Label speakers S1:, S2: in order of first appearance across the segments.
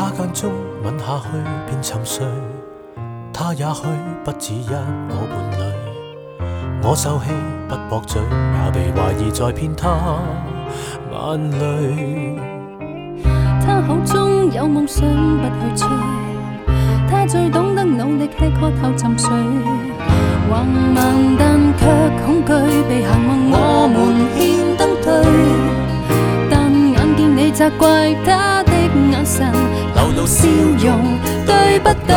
S1: 他間中吻下去便沉睡，他也許不止一我伴侶。我受氣不駁嘴，也被懷疑在騙他眼淚。
S2: 他口中有夢想不去追，他最懂得努力吃喝後沉睡，橫蠻但卻恐懼被行運我們牽登對，但眼見你責怪他的眼神流露笑容，對不對？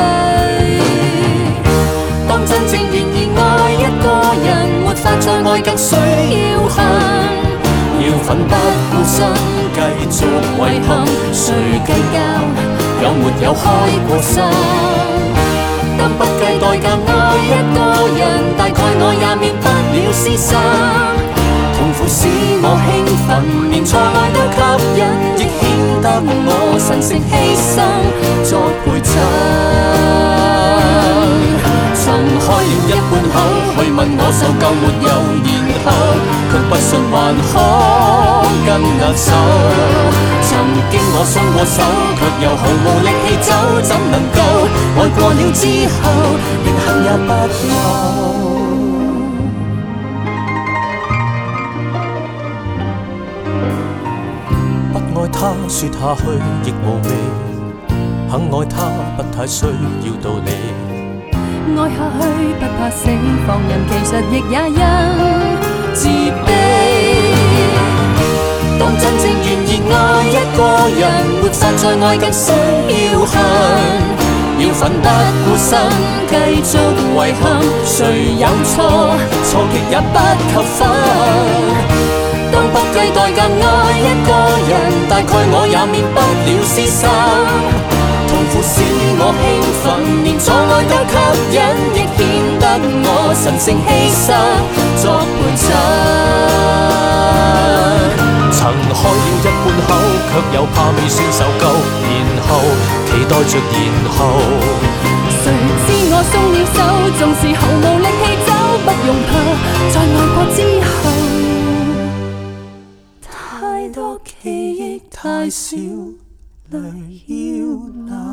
S2: 當真正願意愛一個人，沒法再愛更需要恨，要奮不顧身繼續遺憾，誰計較有沒有開過心？當不計代價愛一個人，大概我也免不了廝殺。痛苦使我興奮，連錯愛都吸引，亦顯得我神聖犧牲作陪襯。曾開了一半口去問我受夠沒有，然後卻不信還可跟握手。曾經我鬆過手，卻又毫無力氣走，怎能夠愛過了之後，連恨也不夠？
S1: 不愛他說下去亦無味，肯愛他不太需要道理。
S2: 愛下去不怕死，放任其實亦也因自卑。當真正願意愛一個人，沒法再愛更需要恨，要奮不顧身繼續遺憾，誰有錯，錯極也不扣分。當不計代價愛一個人，大概我也免不了廝殺。痛苦使我興奮，連錯愛都吸引，亦顯得我神聖犧牲作陪襯。
S1: 曾開了一半口，卻又怕未算受夠，然後期待着然後。
S2: 誰知我鬆了手，縱是毫無力氣走，不用怕，在愛過之後，太多記憶太少淚要流。